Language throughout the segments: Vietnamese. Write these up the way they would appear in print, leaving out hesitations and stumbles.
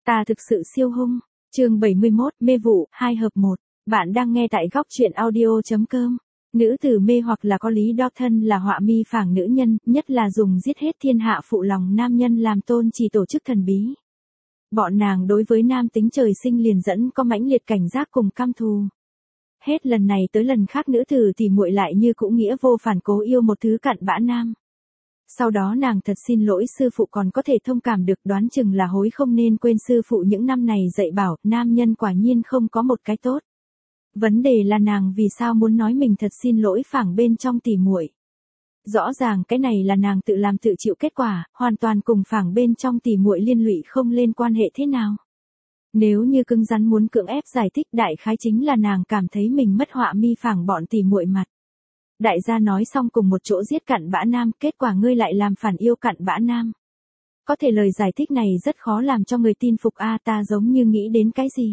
Ta thực sự siêu hung. Chương 71, mê vụ, 2 hợp 1. Bạn đang nghe tại góc truyện audio.com. Nữ tử mê hoặc là có lý đo thân là họa mi phảng nữ nhân, nhất là dùng giết hết thiên hạ phụ lòng nam nhân làm tôn chỉ tổ chức thần bí. Bọn nàng đối với nam tính trời sinh liền dẫn có mãnh liệt cảnh giác cùng căm thù. Hết lần này tới lần khác nữ tử thì muội lại như cũ nghĩa vô phản cố yêu một thứ cặn bã nam. Sau đó nàng thật xin lỗi sư phụ còn có thể thông cảm được, đoán chừng là hối không nên quên sư phụ những năm này dạy bảo, nam nhân quả nhiên không có một cái tốt. Vấn đề là nàng vì sao muốn nói mình thật xin lỗi phảng bên trong tỉ muội. Rõ ràng cái này là nàng tự làm tự chịu kết quả, hoàn toàn cùng phảng bên trong tỉ muội liên lụy không lên quan hệ thế nào. Nếu như cứng rắn muốn cưỡng ép giải thích, đại khái chính là nàng cảm thấy mình mất họa mi phảng bọn tỉ muội mặt. Đại gia nói xong cùng một chỗ giết cặn bã nam, kết quả ngươi lại làm phản yêu cặn bã nam. Có thể lời giải thích này rất khó làm cho người tin phục a, ta giống như nghĩ đến cái gì.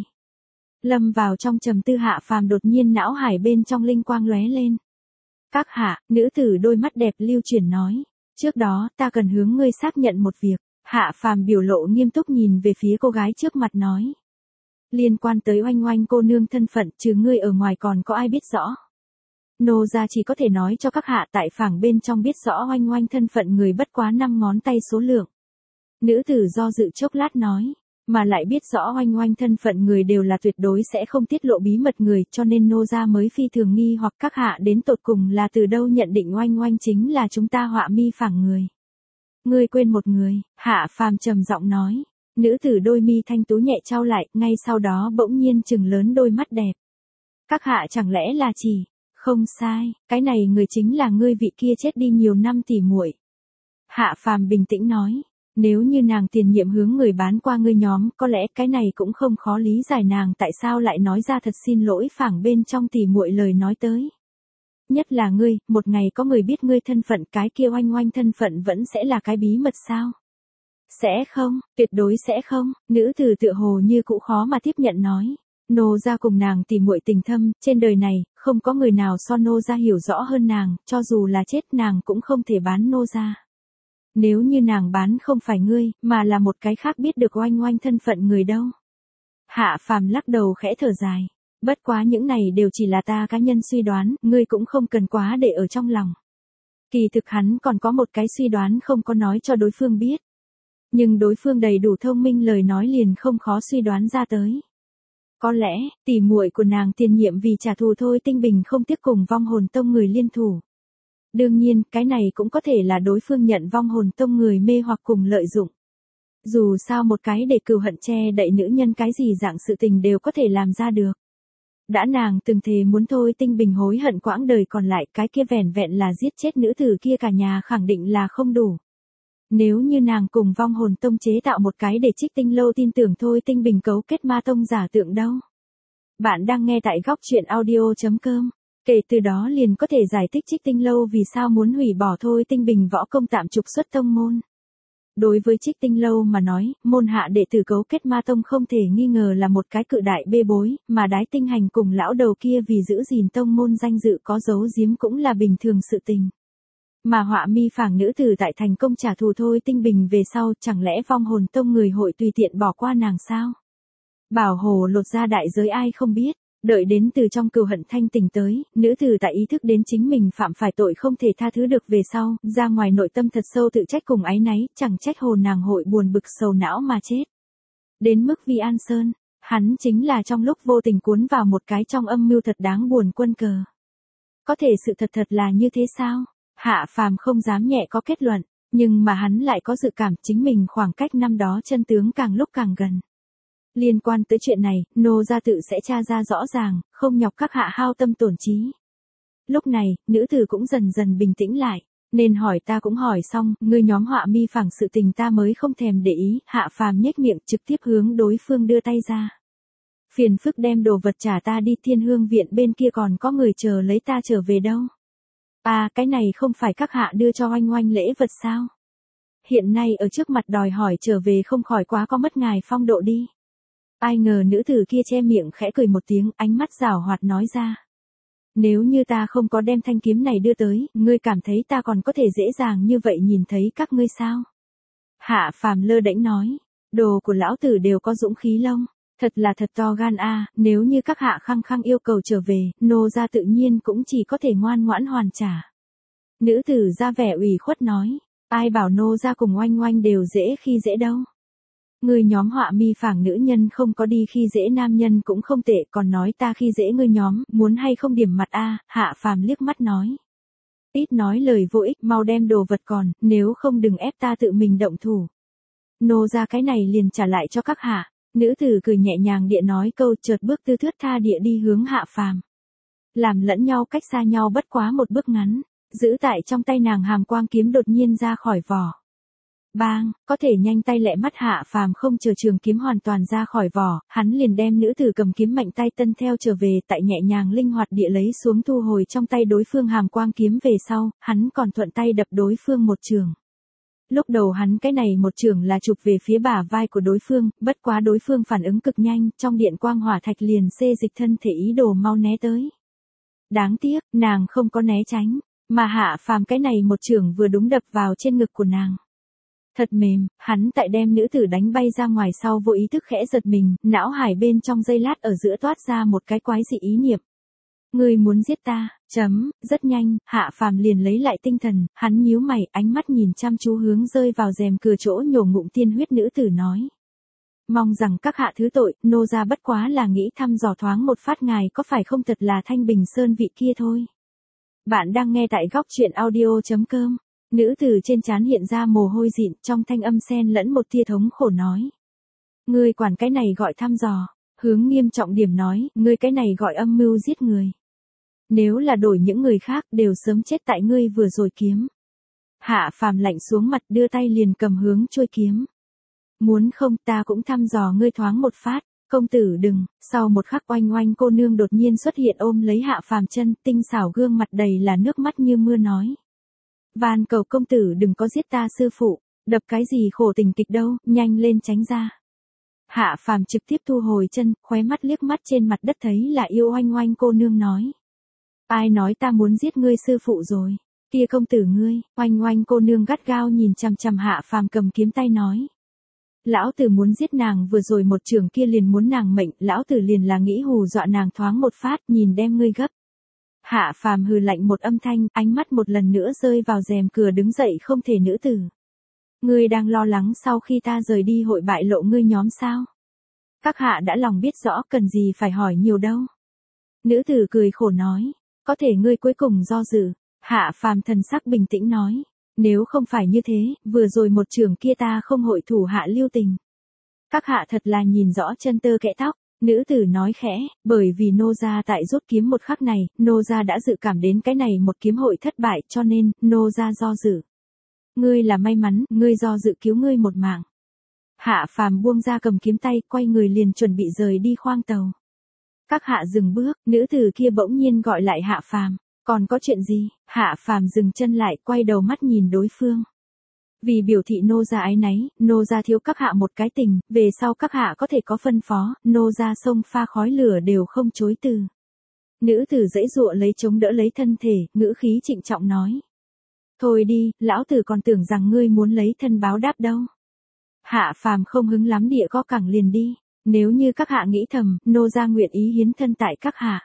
Lâm vào trong trầm tư Hạ Phàm đột nhiên não hải bên trong linh quang lóe lên. Các hạ, nữ tử đôi mắt đẹp lưu chuyển nói. Trước đó, ta cần hướng ngươi xác nhận một việc. Hạ Phàm biểu lộ nghiêm túc nhìn về phía cô gái trước mặt nói. Liên quan tới Oanh Oanh cô nương thân phận, trừ ngươi ở ngoài còn có ai biết rõ. Nô gia chỉ có thể nói cho các hạ tại phảng bên trong biết rõ Oanh Oanh thân phận người bất quá 5 ngón tay số lượng. Nữ tử do dự chốc lát nói, mà lại biết rõ Oanh Oanh thân phận người đều là tuyệt đối sẽ không tiết lộ bí mật người, cho nên nô gia mới phi thường nghi hoặc các hạ đến tột cùng là từ đâu nhận định Oanh Oanh chính là chúng ta họa mi phảng người. Ngươi quên một người, Hạ Phàm trầm giọng nói. Nữ tử đôi mi thanh tú nhẹ trao lại, ngay sau đó bỗng nhiên trừng lớn đôi mắt đẹp. Các hạ chẳng lẽ là chỉ. Không sai, cái này người chính là ngươi vị kia chết đi nhiều năm tỉ muội. Hạ Phàm bình tĩnh nói, nếu như nàng tiền nhiệm hướng người bán qua ngươi nhóm, có lẽ cái này cũng không khó lý giải nàng tại sao lại nói ra thật xin lỗi phảng bên trong tỉ muội lời nói tới. Nhất là ngươi, một ngày có người biết ngươi thân phận, cái kia Oanh Oanh thân phận vẫn sẽ là cái bí mật sao? Sẽ không, tuyệt đối sẽ không, nữ tử tựa hồ như cũ khó mà tiếp nhận nói. Nô gia cùng nàng tỉ muội tình thâm, trên đời này, không có người nào so nô gia hiểu rõ hơn nàng, cho dù là chết nàng cũng không thể bán nô gia. Nếu như nàng bán không phải ngươi, mà là một cái khác biết được Oanh Oanh thân phận người đâu. Hạ Phàm lắc đầu khẽ thở dài. Bất quá những này đều chỉ là ta cá nhân suy đoán, ngươi cũng không cần quá để ở trong lòng. Kỳ thực hắn còn có một cái suy đoán không có nói cho đối phương biết. Nhưng đối phương đầy đủ thông minh, lời nói liền không khó suy đoán ra tới. Có lẽ, tỉ muội của nàng tiền nhiệm vì trả thù Thôi Tinh Bình không tiếc cùng vong hồn tông người liên thủ. Đương nhiên, cái này cũng có thể là đối phương nhận vong hồn tông người mê hoặc cùng lợi dụng. Dù sao một cái để cừu hận che đậy nữ nhân cái gì dạng sự tình đều có thể làm ra được. Đã nàng từng thề muốn Thôi Tinh Bình hối hận quãng đời còn lại, cái kia vẻn vẹn là giết chết nữ tử kia cả nhà khẳng định là không đủ. Nếu như nàng cùng vong hồn tông chế tạo một cái để Trích Tinh Lâu tin tưởng Thôi Tinh Bình cấu kết ma tông giả tượng đâu. Bạn đang nghe tại góc truyện audio.com. Kể từ đó liền có thể giải thích Trích Tinh Lâu vì sao muốn hủy bỏ Thôi Tinh Bình võ công tạm trục xuất tông môn. Đối với Trích Tinh Lâu mà nói, môn hạ đệ tử cấu kết ma tông không thể nghi ngờ là một cái cự đại bê bối, mà Đái Tinh Hành cùng lão đầu kia vì giữ gìn tông môn danh dự có giấu giếm cũng là bình thường sự tình. Mà họa mi phảng nữ tử tại thành công trả thù Thôi Tinh Bình về sau, chẳng lẽ vong hồn tông người hội tùy tiện bỏ qua nàng sao? Bảo hồ lột ra đại giới ai không biết, đợi đến từ trong cừu hận thanh tỉnh tới, nữ tử tại ý thức đến chính mình phạm phải tội không thể tha thứ được về sau, ra ngoài nội tâm thật sâu tự trách cùng áy náy, chẳng trách hồn nàng hội buồn bực sầu não mà chết. Đến mức Vi An Sơn, hắn chính là trong lúc vô tình cuốn vào một cái trong âm mưu thật đáng buồn quân cờ. Có thể sự thật là như thế sao? Hạ Phàm không dám nhẹ có kết luận, nhưng mà hắn lại có dự cảm chính mình khoảng cách năm đó chân tướng càng lúc càng gần. Liên quan tới chuyện này, nô gia tự sẽ tra ra rõ ràng, không nhọc các hạ hao tâm tổn trí. Lúc này, nữ tử cũng dần dần bình tĩnh lại, nên hỏi ta cũng hỏi xong, ngươi nhóm họa mi phảng sự tình ta mới không thèm để ý. Hạ Phàm nhếch miệng trực tiếp hướng đối phương đưa tay ra. Phiền phức đem đồ vật trả ta đi, Thiên Hương viện bên kia còn có người chờ lấy ta trở về đâu. À, cái này không phải các hạ đưa cho Oanh Oanh lễ vật sao? Hiện nay ở trước mặt đòi hỏi trở về không khỏi quá có mất ngài phong độ đi. Ai ngờ nữ tử kia che miệng khẽ cười một tiếng, ánh mắt giảo hoạt nói ra. Nếu như ta không có đem thanh kiếm này đưa tới, ngươi cảm thấy ta còn có thể dễ dàng như vậy nhìn thấy các ngươi sao? Hạ Phàm lơ đễnh nói. Đồ của lão tử đều có dũng khí lông. Thật là thật to gan a, nếu như các hạ khăng khăng yêu cầu trở về, nô gia tự nhiên cũng chỉ có thể ngoan ngoãn hoàn trả. Nữ tử ra vẻ ủy khuất nói, ai bảo nô gia cùng Oanh Oanh đều dễ khi dễ đâu. Người nhóm họa mi phảng nữ nhân không có đi khi dễ nam nhân cũng không tệ, còn nói ta khi dễ ngươi nhóm, muốn hay không điểm mặt a? Hạ Phàm liếc mắt nói. Ít nói lời vô ích, mau đem đồ vật còn, nếu không đừng ép ta tự mình động thủ. Nô ra cái này liền trả lại cho các hạ. Nữ tử cười nhẹ nhàng địa nói câu, chợt bước tư thướt tha địa đi hướng Hạ Phàm. Làm lẫn nhau cách xa nhau bất quá một bước ngắn, giữ tại trong tay nàng hàm quang kiếm đột nhiên ra khỏi vỏ. Bang, có thể nhanh tay lẹ mắt Hạ Phàm không chờ trường kiếm hoàn toàn ra khỏi vỏ, hắn liền đem nữ tử cầm kiếm mạnh tay tân theo trở về, tại nhẹ nhàng linh hoạt địa lấy xuống thu hồi trong tay đối phương hàm quang kiếm về sau, hắn còn thuận tay đập đối phương một trường. Lúc đầu hắn cái này một trường là chụp về phía bả vai của đối phương, bất quá đối phương phản ứng cực nhanh, trong điện quang hỏa thạch liền xê dịch thân thể ý đồ mau né tới. Đáng tiếc, nàng không có né tránh, mà Hạ Phàm cái này một trường vừa đúng đập vào trên ngực của nàng. Thật mềm, hắn tại đem nữ tử đánh bay ra ngoài sau vô ý thức khẽ giật mình, não hải bên trong giây lát ở giữa toát ra một cái quái dị ý niệm. Ngươi muốn giết ta, rất nhanh, Hạ Phàm liền lấy lại tinh thần, hắn nhíu mày, ánh mắt nhìn chăm chú hướng rơi vào rèm cửa chỗ nhổ ngụm tiên huyết nữ tử nói. Mong rằng các hạ thứ tội, nô gia bất quá là nghĩ thăm dò thoáng một phát ngài có phải không thật là Thanh Bình Sơn vị kia thôi. Bạn đang nghe tại góc truyện audio.com. Nữ tử trên trán hiện ra mồ hôi dịn, trong thanh âm xen lẫn một tia thống khổ nói. Ngươi quản cái này gọi thăm dò, hướng nghiêm trọng điểm nói, ngươi cái này gọi âm mưu giết người. Nếu là đổi những người khác đều sớm chết tại ngươi vừa rồi kiếm. Hạ Phàm lạnh xuống mặt đưa tay liền cầm hướng chuôi kiếm. Muốn không ta cũng thăm dò ngươi thoáng một phát, công tử đừng, sau một khắc Oanh Oanh cô nương đột nhiên xuất hiện ôm lấy Hạ Phàm chân, tinh xảo gương mặt đầy là nước mắt như mưa nói. Van cầu công tử đừng có giết ta sư phụ, đập cái gì khổ tình kịch đâu, nhanh lên tránh ra. Hạ Phàm trực tiếp thu hồi chân, khóe mắt liếc mắt trên mặt đất thấy là yêu Oanh Oanh cô nương nói. Ai nói ta muốn giết ngươi sư phụ rồi, kia công tử ngươi, Oanh Oanh cô nương gắt gao nhìn chằm chằm Hạ Phàm cầm kiếm tay nói. Lão tử muốn giết nàng vừa rồi một trường kia liền muốn nàng mệnh, lão tử liền là nghĩ hù dọa nàng thoáng một phát, nhìn đem ngươi gấp. Hạ Phàm hừ lạnh một âm thanh, ánh mắt một lần nữa rơi vào rèm cửa đứng dậy không thể nữ tử. Ngươi đang lo lắng sau khi ta rời đi hội bại lộ ngươi nhóm sao? Các hạ đã lòng biết rõ cần gì phải hỏi nhiều đâu. Nữ tử cười khổ nói, có thể ngươi cuối cùng do dự. Hạ Phàm thần sắc bình tĩnh nói, nếu không phải như thế, vừa rồi một trường kia ta không hội thủ hạ lưu tình. Các hạ thật là nhìn rõ chân tơ kẽ tóc. Nữ tử nói khẽ, bởi vì nô gia tại rút kiếm một khắc này, nô gia đã dự cảm đến cái này một kiếm hội thất bại cho nên, nô gia do dự. Ngươi là may mắn, ngươi do dự cứu ngươi một mạng. Hạ Phàm buông ra cầm kiếm tay, quay người liền chuẩn bị rời đi khoang tàu. Các hạ dừng bước, nữ tử kia bỗng nhiên gọi lại Hạ Phàm, còn có chuyện gì? Hạ Phàm dừng chân lại, quay đầu mắt nhìn đối phương. Vì biểu thị nô gia ái náy, nô gia thiếu các hạ một cái tình, về sau các hạ có thể có phân phó, nô gia sông pha khói lửa đều không chối từ. Nữ tử giãy giụa lấy chống đỡ lấy thân thể, ngữ khí trịnh trọng nói. Thôi đi, lão tử còn tưởng rằng ngươi muốn lấy thân báo đáp đâu. Hạ Phàm không hứng lắm địa co cẳng liền đi, nếu như các hạ nghĩ thầm, nô gia nguyện ý hiến thân tại các hạ.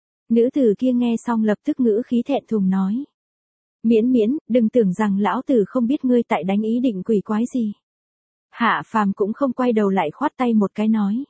Nữ tử kia nghe xong lập tức ngữ khí thẹn thùng nói. Miễn, đừng tưởng rằng lão tử không biết ngươi tại đánh ý định quỷ quái gì. Hạ Phàm cũng không quay đầu lại khoát tay một cái nói.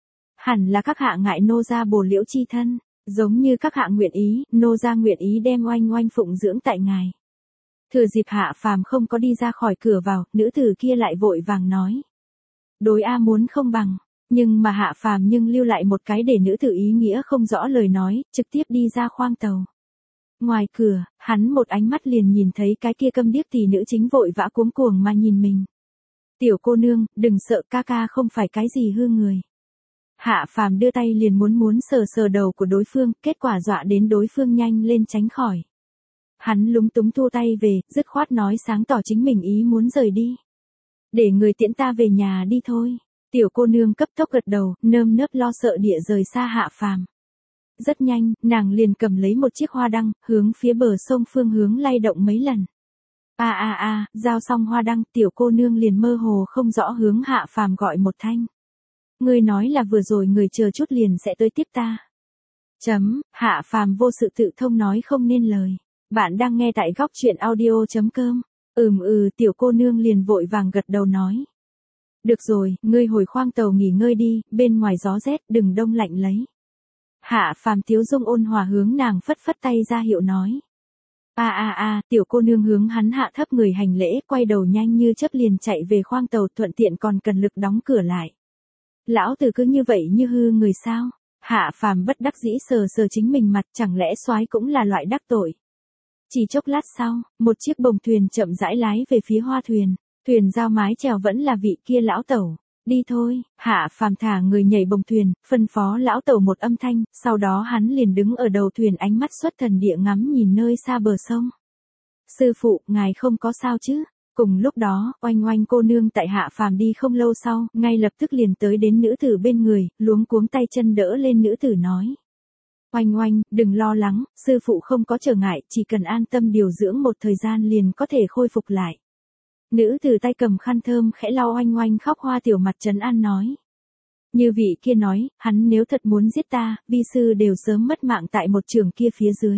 Hẳn là các hạ ngại nô gia bồ liễu chi thân, giống như các hạ nguyện ý, nô gia nguyện ý đem Oanh Oanh phụng dưỡng tại ngài. Thừa dịp Hạ Phàm không có đi ra khỏi cửa vào, nữ tử kia lại vội vàng nói. Đối A muốn không bằng, nhưng mà Hạ Phàm nhưng lưu lại một cái để nữ tử ý nghĩa không rõ lời nói, trực tiếp đi ra khoang tàu. Ngoài cửa, hắn một ánh mắt liền nhìn thấy cái kia câm điếc tỷ nữ chính vội vã cuống cuồng mà nhìn mình. Tiểu cô nương, đừng sợ, ca ca không phải cái gì hư người. Hạ Phàm đưa tay liền muốn sờ sờ đầu của đối phương, kết quả dọa đến đối phương nhanh lên tránh khỏi. Hắn lúng túng thu tay về, dứt khoát nói sáng tỏ chính mình ý muốn rời đi. Để người tiễn ta về nhà đi thôi. Tiểu cô nương cấp tốc gật đầu, nơm nớp lo sợ địa rời xa Hạ Phàm. Rất nhanh, nàng liền cầm lấy một chiếc hoa đăng, hướng phía bờ sông phương hướng lay động mấy lần. Giao xong hoa đăng, tiểu cô nương liền mơ hồ không rõ hướng Hạ Phàm gọi một thanh. Ngươi nói là vừa rồi người chờ chút liền sẽ tới tiếp ta. Hạ Phàm vô sự tự thông nói không nên lời. Bạn đang nghe tại góc truyện audio.com. Tiểu cô nương liền vội vàng gật đầu nói. Được rồi, ngươi hồi khoang tàu nghỉ ngơi đi, bên ngoài gió rét, đừng đông lạnh lấy. Hạ Phàm tiếu dung ôn hòa hướng nàng phất phất tay ra hiệu nói. Tiểu cô nương hướng hắn hạ thấp người hành lễ, quay đầu nhanh như chớp liền chạy về khoang tàu, thuận tiện còn cần lực đóng cửa lại. Lão tử cứ như vậy như hư người sao? Hạ Phàm bất đắc dĩ sờ sờ chính mình mặt, chẳng lẽ soái cũng là loại đắc tội. Chỉ chốc lát sau, một chiếc bồng thuyền chậm rãi lái về phía hoa thuyền. Thuyền giao mái chèo vẫn là vị kia lão tẩu. Đi thôi, Hạ Phàm thả người nhảy bồng thuyền, phân phó lão tẩu một âm thanh, sau đó hắn liền đứng ở đầu thuyền ánh mắt xuất thần địa ngắm nhìn nơi xa bờ sông. Sư phụ, ngài không có sao chứ? Cùng lúc đó, Oanh Oanh cô nương tại Hạ Phàm đi không lâu sau, ngay lập tức liền tới đến nữ tử bên người, luống cuống tay chân đỡ lên nữ tử nói. Oanh Oanh, đừng lo lắng, sư phụ không có trở ngại, chỉ cần an tâm điều dưỡng một thời gian liền có thể khôi phục lại. Nữ tử tay cầm khăn thơm khẽ lau Oanh Oanh khóc hoa tiểu mặt trấn an nói. Như vị kia nói, hắn nếu thật muốn giết ta, vi sư đều sớm mất mạng tại một trường kia phía dưới.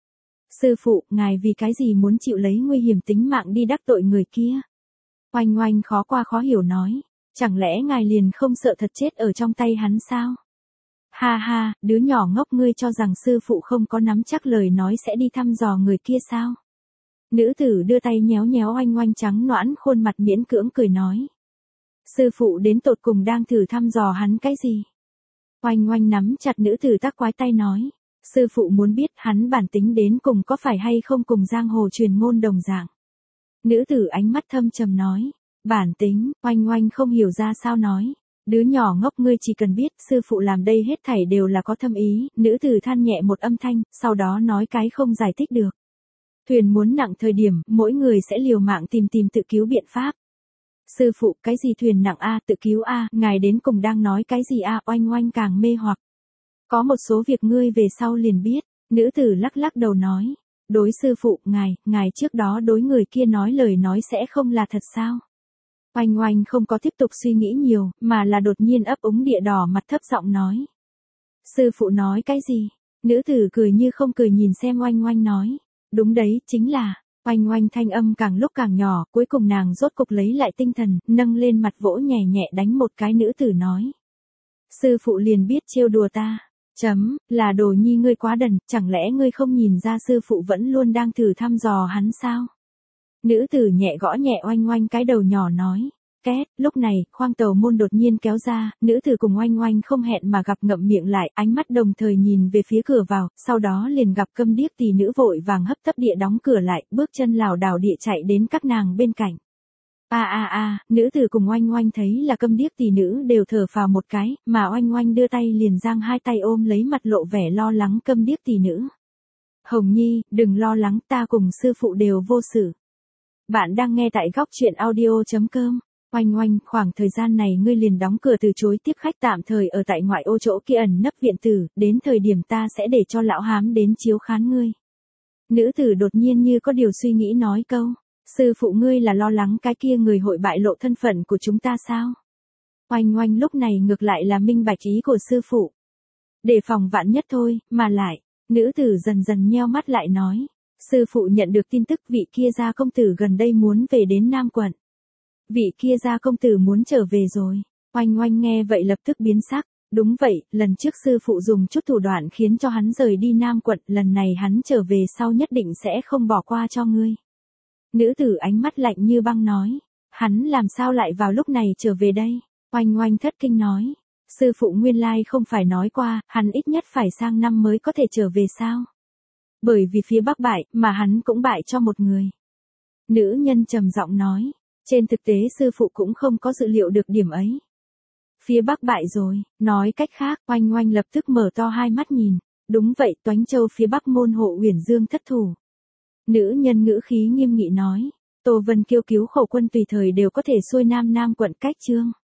Sư phụ, ngài vì cái gì muốn chịu lấy nguy hiểm tính mạng đi đắc tội người kia? Oanh Oanh khó qua khó hiểu nói, chẳng lẽ ngài liền không sợ thật chết ở trong tay hắn sao? Ha ha, đứa nhỏ ngốc, ngươi cho rằng sư phụ không có nắm chắc lời nói sẽ đi thăm dò người kia sao? Nữ tử đưa tay nhéo nhéo Oanh Oanh trắng nõn khuôn mặt miễn cưỡng cười nói. Sư phụ đến tột cùng đang thử thăm dò hắn cái gì? Oanh Oanh nắm chặt nữ tử tác quái tay nói. Sư phụ muốn biết hắn bản tính đến cùng có phải hay không cùng giang hồ truyền ngôn đồng dạng. Nữ tử ánh mắt thâm trầm nói. Bản tính, Oanh Oanh không hiểu ra sao nói. Đứa nhỏ ngốc, ngươi chỉ cần biết sư phụ làm đây hết thảy đều là có thâm ý. Nữ tử than nhẹ một âm thanh, sau đó nói cái không giải thích được. Thuyền muốn nặng thời điểm, mỗi người sẽ liều mạng tìm tự cứu biện pháp. Sư phụ, cái gì thuyền nặng tự cứu ngài đến cùng đang nói cái gì Oanh Oanh càng mê hoặc. Có một số việc ngươi về sau liền biết, nữ tử lắc lắc đầu nói. Đối sư phụ, ngài trước đó đối người kia nói lời nói sẽ không là thật sao? Oanh Oanh không có tiếp tục suy nghĩ nhiều, mà là đột nhiên ấp úng địa đỏ mặt thấp giọng nói. Sư phụ nói cái gì? Nữ tử cười như không cười nhìn xem Oanh Oanh nói. Đúng đấy, chính là. Oanh Oanh thanh âm càng lúc càng nhỏ, cuối cùng nàng rốt cục lấy lại tinh thần, nâng lên mặt vỗ nhẹ nhẹ đánh một cái. Nữ tử nói. Sư phụ liền biết trêu đùa ta. Là đồ nhi ngươi quá đần, chẳng lẽ ngươi không nhìn ra sư phụ vẫn luôn đang thử thăm dò hắn sao? Nữ tử nhẹ gõ nhẹ Oanh Oanh cái đầu nhỏ nói. Két, lúc này, khoang tàu môn đột nhiên kéo ra, nữ tử cùng Oanh Oanh không hẹn mà gặp ngậm miệng lại, ánh mắt đồng thời nhìn về phía cửa vào, sau đó liền gặp Câm Điếc tỷ nữ vội vàng hấp tấp địa đóng cửa lại, bước chân lảo đảo địa chạy đến các nàng bên cạnh. Nữ tử cùng Oanh Oanh thấy là Câm Điếc tỷ nữ đều thở phào một cái, mà Oanh Oanh đưa tay liền giang hai tay ôm lấy mặt lộ vẻ lo lắng Câm Điếc tỷ nữ. Hồng Nhi, đừng lo lắng, ta cùng sư phụ đều vô sự. Bạn đang nghe tại góc truyện audio.com. Oanh Oanh, khoảng thời gian này ngươi liền đóng cửa từ chối tiếp khách, tạm thời ở tại ngoại ô chỗ kia ẩn nấp viện tử, đến thời điểm ta sẽ để cho lão hám đến chiếu khán ngươi. Nữ tử đột nhiên như có điều suy nghĩ nói câu. Sư phụ ngươi là lo lắng cái kia người hội bại lộ thân phận của chúng ta sao? Oanh Oanh lúc này ngược lại là minh bạch ý của sư phụ. Để phòng vạn nhất thôi, mà lại, nữ tử dần dần nheo mắt lại nói. Sư phụ nhận được tin tức vị kia gia công tử gần đây muốn về đến Nam quận. Vị kia gia công tử muốn trở về rồi. Oanh Oanh nghe vậy lập tức biến sắc. Đúng vậy, lần trước sư phụ dùng chút thủ đoạn khiến cho hắn rời đi Nam quận, lần này hắn trở về sau nhất định sẽ không bỏ qua cho ngươi. Nữ tử ánh mắt lạnh như băng nói. Hắn làm sao lại vào lúc này trở về đây? Oanh Oanh thất kinh nói. Sư phụ nguyên lai không phải nói qua, hắn ít nhất phải sang năm mới có thể trở về sao? Bởi vì phía Bắc bại, mà hắn cũng bại cho một người. Nữ nhân trầm giọng nói. Trên thực tế sư phụ cũng không có dự liệu được điểm ấy. Phía Bắc bại rồi, nói cách khác, Oanh Oanh lập tức mở to hai mắt nhìn. Đúng vậy, Toánh Châu phía Bắc môn hộ Uyển Dương thất thủ. Nữ nhân ngữ khí nghiêm nghị nói. Tô Vân Kiêu cứu khẩu quân tùy thời đều có thể xuôi Nam quận cách Trương.